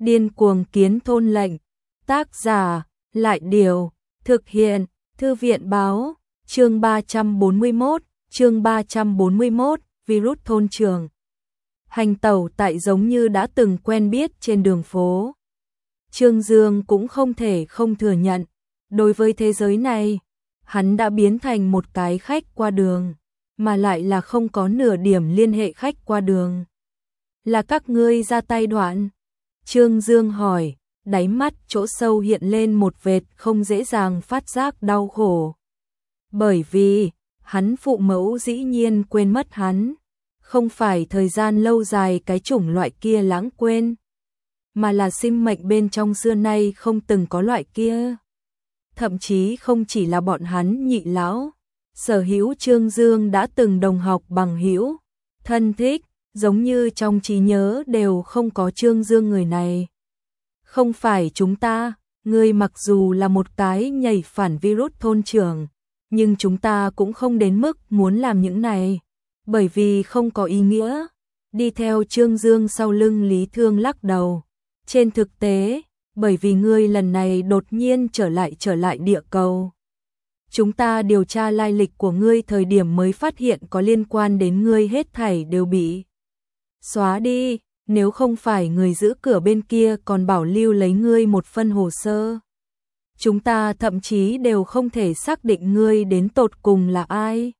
Điên cuồng kiến thôn lệnh. Tác giả, Lại Điều. Thực hiện, Thư viện Báo. Chương 341, virus thôn trường. Hành tẩu tại giống như đã từng quen biết trên đường phố. Trương Dương cũng không thể không thừa nhận, đối với thế giới này, hắn đã biến thành một cái khách qua đường, mà lại là không có nửa điểm liên hệ khách qua đường. Là các ngươi ra tay đoạn? Trương Dương hỏi, đáy mắt chỗ sâu hiện lên một vệt không dễ dàng phát giác đau khổ. Bởi vì, hắn phụ mẫu dĩ nhiên quên mất hắn, không phải thời gian lâu dài cái chủng loại kia lãng quên, mà là sinh mệnh bên trong xưa nay không từng có loại kia. Thậm chí không chỉ là bọn hắn nhị lão, sở hữu Trương Dương đã từng đồng học bằng hữu, thân thích, giống như trong trí nhớ đều không có Trương Dương người này. Không phải chúng ta, ngươi mặc dù là một cái nhảy phản virus thôn trưởng, nhưng chúng ta cũng không đến mức muốn làm những này, bởi vì không có ý nghĩa. Đi theo Trương Dương sau lưng Lý Thương lắc đầu. Trên thực tế, bởi vì ngươi lần này đột nhiên trở lại địa cầu. Chúng ta điều tra lai lịch của ngươi thời điểm mới phát hiện có liên quan đến ngươi hết thảy đều bị xóa đi, nếu không phải người giữ cửa bên kia còn bảo lưu lấy ngươi một phân hồ sơ. Chúng ta thậm chí đều không thể xác định ngươi đến tột cùng là ai,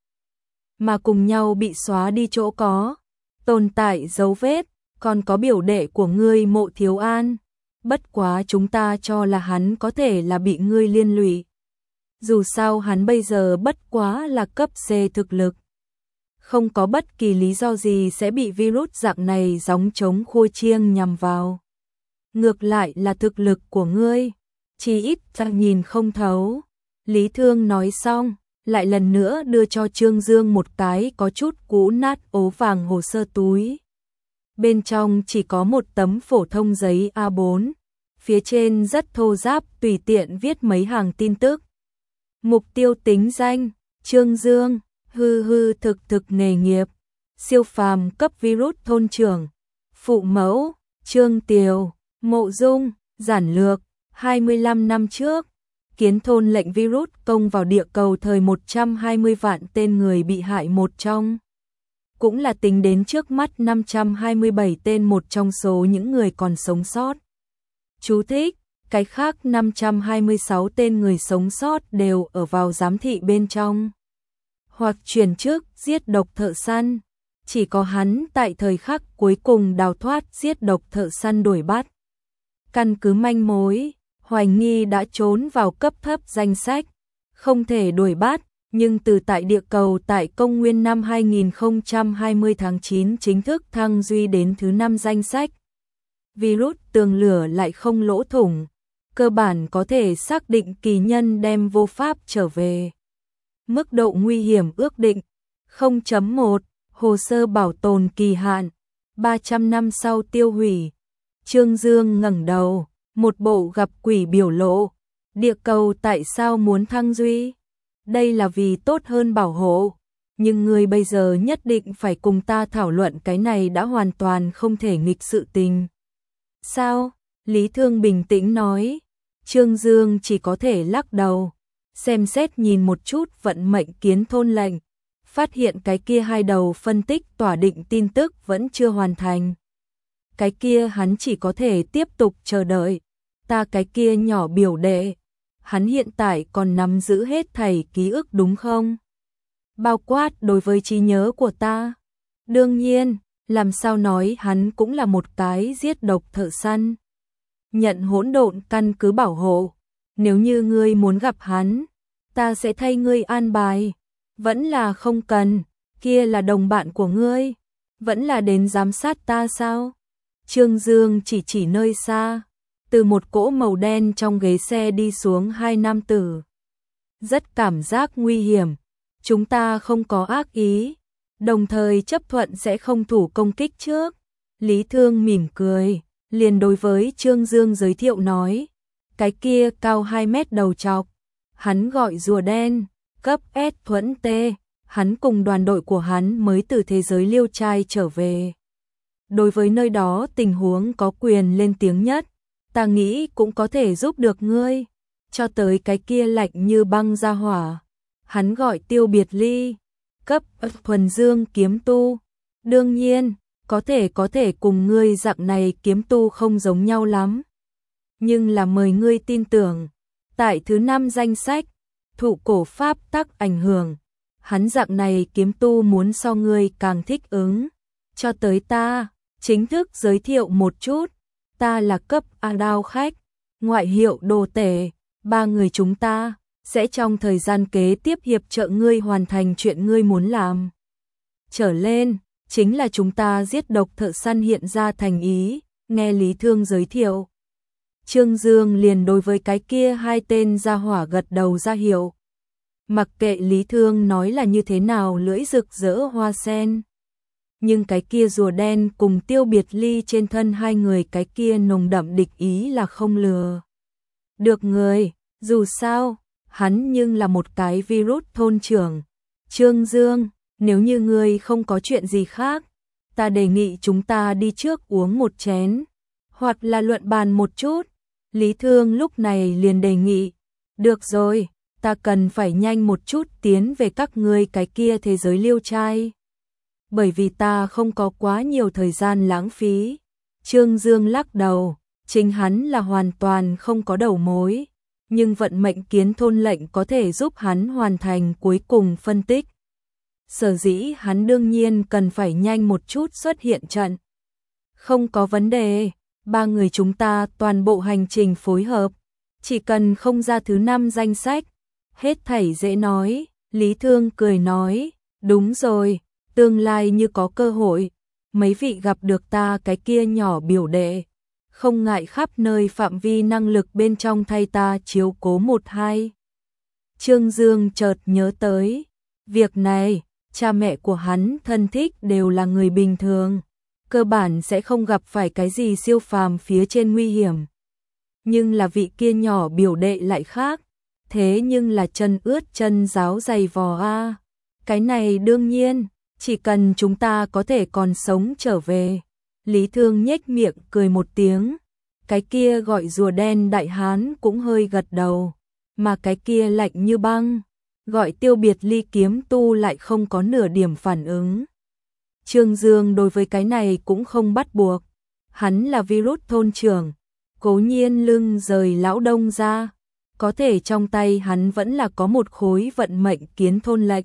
mà cùng nhau bị xóa đi chỗ có tồn tại dấu vết, còn có biểu đệ của ngươi Mộ Thiếu An. Bất quá chúng ta cho là hắn có thể là bị ngươi liên lụy. Dù sao hắn bây giờ bất quá là cấp C thực lực. Không có bất kỳ lý do gì sẽ bị virus dạng này gióng trống khua chiêng nhằm vào. Ngược lại là thực lực của ngươi, chỉ ít ta nhìn không thấu. Lý Thương nói xong, lại lần nữa đưa cho Trương Dương một cái có chút cũ nát ố vàng hồ sơ túi. Bên trong chỉ có một tấm phổ thông giấy A4, phía trên rất thô ráp tùy tiện viết mấy hàng tin tức. Mục tiêu tính danh, Trương Dương, thực nghề nghiệp, siêu phàm cấp virus thôn trưởng, phụ mẫu, Trương Tiều, Mộ Dung, giản lược, 25 năm trước, kiến thôn lệnh virus công vào địa cầu thời 120 vạn tên người bị hại một trong. Cũng là tính đến trước mắt 527 tên một trong số những người còn sống sót. Chú thích, cái khác 526 tên người sống sót đều ở vào giám thị bên trong. Hoặc chuyển chức giết độc thợ săn. Chỉ có hắn tại thời khắc cuối cùng đào thoát giết độc thợ săn đuổi bắt. Căn cứ manh mối, hoài nghi đã trốn vào cấp thấp danh sách, không thể đuổi bắt. Nhưng từ tại địa cầu tại công nguyên năm 2020 tháng 9 chính thức thăng duy đến thứ 5 danh sách. Virus tường lửa lại không lỗ thủng, cơ bản có thể xác định kỳ nhân đem vô pháp trở về. Mức độ nguy hiểm ước định 0.1, hồ sơ bảo tồn kỳ hạn 300 năm sau tiêu hủy. Trương Dương ngẩng đầu, một bộ gặp quỷ biểu lộ. Địa cầu tại sao muốn thăng duy? Đây là vì tốt hơn bảo hộ, nhưng ngươi bây giờ nhất định phải cùng ta thảo luận cái này đã hoàn toàn không thể nghịch sự tình. Sao? Lý Thương bình tĩnh nói. Trương Dương chỉ có thể lắc đầu, xem xét nhìn một chút vận mệnh kiến thôn lệnh, phát hiện cái kia hai đầu phân tích tỏa định tin tức vẫn chưa hoàn thành. Cái kia hắn chỉ có thể tiếp tục chờ đợi. Ta cái kia nhỏ biểu đệ, hắn hiện tại còn nắm giữ hết thảy ký ức đúng không? Bao quát đối với trí nhớ của ta. Đương nhiên, làm sao nói hắn cũng là một cái giết độc thợ săn. Nhận hỗn độn căn cứ bảo hộ. Nếu như ngươi muốn gặp hắn, ta sẽ thay ngươi an bài. Vẫn là không cần, kia là đồng bạn của ngươi. Vẫn là đến giám sát ta sao? Trương Dương chỉ nơi xa. Từ một cỗ màu đen trong ghế xe đi xuống hai nam tử. Rất cảm giác nguy hiểm. Chúng ta không có ác ý, đồng thời chấp thuận sẽ không thủ công kích trước. Lý Thương mỉm cười, liền đối với Trương Dương giới thiệu nói. Cái kia cao 2 mét đầu trọc. Hắn gọi rùa đen, cấp S thuẫn T. Hắn cùng đoàn đội của hắn mới từ thế giới liêu trai trở về. đối với nơi đó tình huống có quyền lên tiếng nhất, ta nghĩ cũng có thể giúp được ngươi. Cho tới cái kia lạnh như băng ra hỏa, hắn gọi Tiêu Biệt Ly, cấp thuần dương kiếm tu. Đương nhiên, có thể cùng ngươi dạng này kiếm tu không giống nhau lắm. Nhưng là mời ngươi tin tưởng, tại thứ 5 danh sách, thụ cổ pháp tắc ảnh hưởng, hắn dạng này kiếm tu muốn so ngươi càng thích ứng. Cho tới ta, chính thức giới thiệu một chút, ta là cấp A Đao khách, ngoại hiệu Đồ Tể, 3 người chúng ta sẽ trong thời gian kế tiếp hiệp trợ ngươi hoàn thành chuyện ngươi muốn làm. Trở lên, chính là chúng ta giết độc thợ săn hiện ra thành ý, nghe Lý Thương giới thiệu. Trương Dương liền đối với cái kia 2 tên gia hỏa gật đầu ra hiệu. Mặc kệ Lý Thương nói là như thế nào lưỡi rực rỡ hoa sen. Nhưng cái kia rùa đen cùng Tiêu Biệt Ly trên thân 2 người cái kia nồng đậm địch ý là không lừa được người, dù sao, hắn nhưng là một cái virus thôn trưởng. Trương Dương, nếu như ngươi không có chuyện gì khác, ta đề nghị chúng ta đi trước uống một chén, hoặc là luận bàn một chút. Lý Thương lúc này liền đề nghị, được rồi, ta cần phải nhanh một chút tiến về các ngươi cái kia thế giới liêu trai. Bởi vì ta không có quá nhiều thời gian lãng phí. Trương Dương lắc đầu, chính hắn là hoàn toàn không có đầu mối, nhưng vận mệnh kiến thôn lệnh có thể giúp hắn hoàn thành cuối cùng phân tích. Sở dĩ hắn đương nhiên cần phải nhanh một chút xuất hiện trận. Không có vấn đề, 3 người chúng ta toàn bộ hành trình phối hợp, chỉ cần không ra thứ 5 danh sách, hết thảy dễ nói. Lý Thương cười nói, đúng rồi, tương lai như có cơ hội, mấy vị gặp được ta cái kia nhỏ biểu đệ, không ngại khắp nơi phạm vi năng lực bên trong thay ta chiếu cố 1-2. Trương Dương chợt nhớ tới, việc này, cha mẹ của hắn thân thích đều là người bình thường, cơ bản sẽ không gặp phải cái gì siêu phàm phía trên nguy hiểm. Nhưng là vị kia nhỏ biểu đệ lại khác, thế nhưng là chân ướt chân ráo dày vò a. Cái này đương nhiên, chỉ cần chúng ta có thể còn sống trở về. Lý Thương nhếch miệng cười một tiếng, cái kia gọi rùa đen đại hán cũng hơi gật đầu, mà cái kia lạnh như băng, gọi Tiêu Biệt Ly kiếm tu lại không có nửa điểm phản ứng. Trương Dương đối với cái này cũng không bắt buộc, hắn là virus thôn trưởng, cố nhiên lưng rời lão đông ra, có thể trong tay hắn vẫn là có một khối vận mệnh kiến thôn lệnh.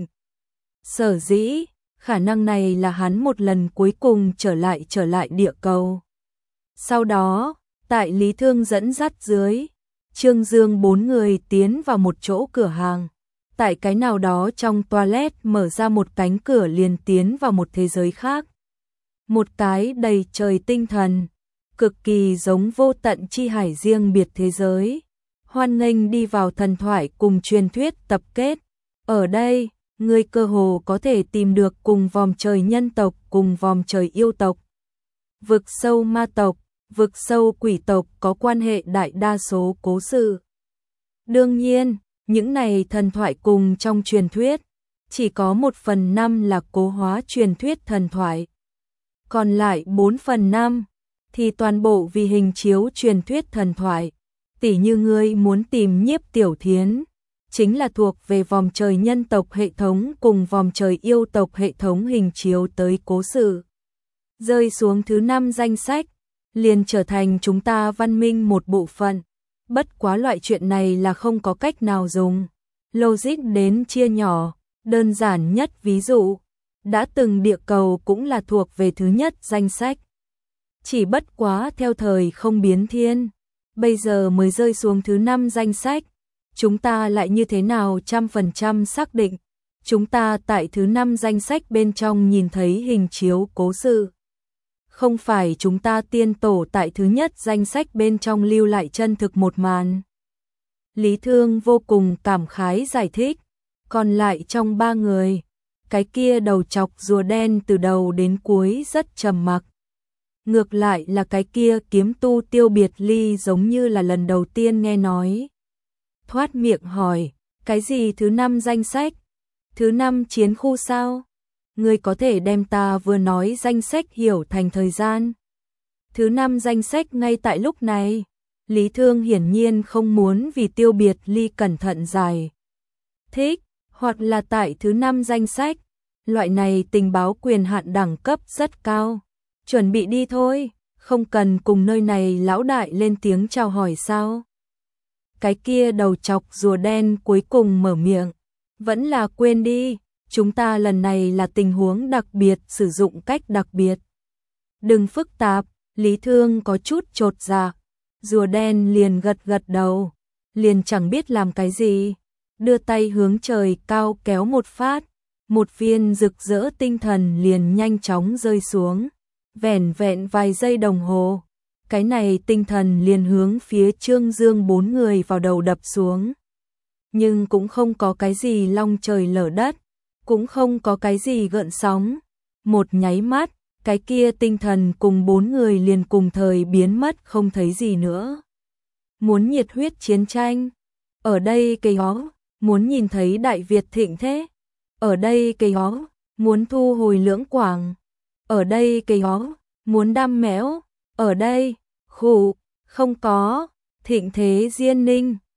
Sở dĩ, khả năng này là hắn một lần cuối cùng trở lại địa cầu. Sau đó, tại Lý Thương dẫn dắt dưới, Trương Dương 4 người tiến vào một chỗ cửa hàng. Tại cái nào đó trong toilet mở ra một cánh cửa liền tiến vào một thế giới khác. Một cái đầy trời tinh thần, cực kỳ giống vô tận chi hải riêng biệt thế giới. Hoan nghênh đi vào thần thoại cùng truyền thuyết tập kết. Ở đây, ngươi cơ hồ có thể tìm được cùng vòm trời nhân tộc, cùng vòm trời yêu tộc, vực sâu ma tộc, vực sâu quỷ tộc có quan hệ đại đa số cố sự. Đương nhiên, những này thần thoại cùng trong truyền thuyết, chỉ có 1/5 là cố hóa truyền thuyết thần thoại. Còn lại 4/5 thì toàn bộ vì hình chiếu truyền thuyết thần thoại. Tỉ như ngươi muốn tìm Nhiếp Tiểu Thiến, chính là thuộc về vòm trời nhân tộc hệ thống cùng vòm trời yêu tộc hệ thống hình chiếu tới cố sự. Rơi xuống thứ 5 danh sách, liền trở thành chúng ta văn minh một bộ phận. Bất quá loại chuyện này là không có cách nào dùng logic đến chia nhỏ, đơn giản nhất ví dụ, đã từng địa cầu cũng là thuộc về thứ nhất danh sách. Chỉ bất quá theo thời không biến thiên, bây giờ mới rơi xuống thứ 5 danh sách, chúng ta lại như thế nào 100% xác định, chúng ta tại thứ 5 danh sách bên trong nhìn thấy hình chiếu cố sự. Không phải chúng ta tiên tổ tại thứ nhất danh sách bên trong lưu lại chân thực một màn. Lý Thương vô cùng cảm khái giải thích, còn lại trong 3 người, cái kia đầu chọc rùa đen từ đầu đến cuối rất trầm mặc. Ngược lại là cái kia kiếm tu Tiêu Biệt Ly giống như là lần đầu tiên nghe nói. Thoát miệng hỏi, cái gì thứ 5 danh sách? Thứ 5 chiến khu sao? ngươi có thể đem ta vừa nói danh sách hiểu thành thời gian. Thứ 5 danh sách ngay tại lúc này. Lý Thương hiển nhiên không muốn vì Tiêu Biệt Ly cẩn thận giải thích, hoặc là tại thứ 5 danh sách, loại này tình báo quyền hạn đẳng cấp rất cao. Chuẩn bị đi thôi, không cần cùng nơi này lão đại lên tiếng chào hỏi sao. Cái kia đầu chọc rùa đen cuối cùng mở miệng, vẫn là quên đi, chúng ta lần này là tình huống đặc biệt, sử dụng cách đặc biệt. Đừng phức tạp, Lý Thương có chút chột dạ. Rùa đen liền gật gật đầu, liền chẳng biết làm cái gì, đưa tay hướng trời cao kéo một phát, một viên rực rỡ tinh thần liền nhanh chóng rơi xuống, vẻn vẹn vài giây đồng hồ, cái này tinh thần liền hướng phía Trương Dương 4 người vào đầu đập xuống. Nhưng cũng không có cái gì long trời lở đất, cũng không có cái gì gợn sóng, một nháy mắt, cái kia tinh thần cùng 4 người liền cùng thời biến mất không thấy gì nữa. Muốn nhiệt huyết chiến tranh, ở đây cây hó, muốn nhìn thấy Đại Việt thịnh thế, ở đây cây hó, muốn thu hồi Lưỡng Quảng, ở đây cây hó, muốn đam mẽo, ở đây, khủ, không có, thịnh thế Diên Ninh.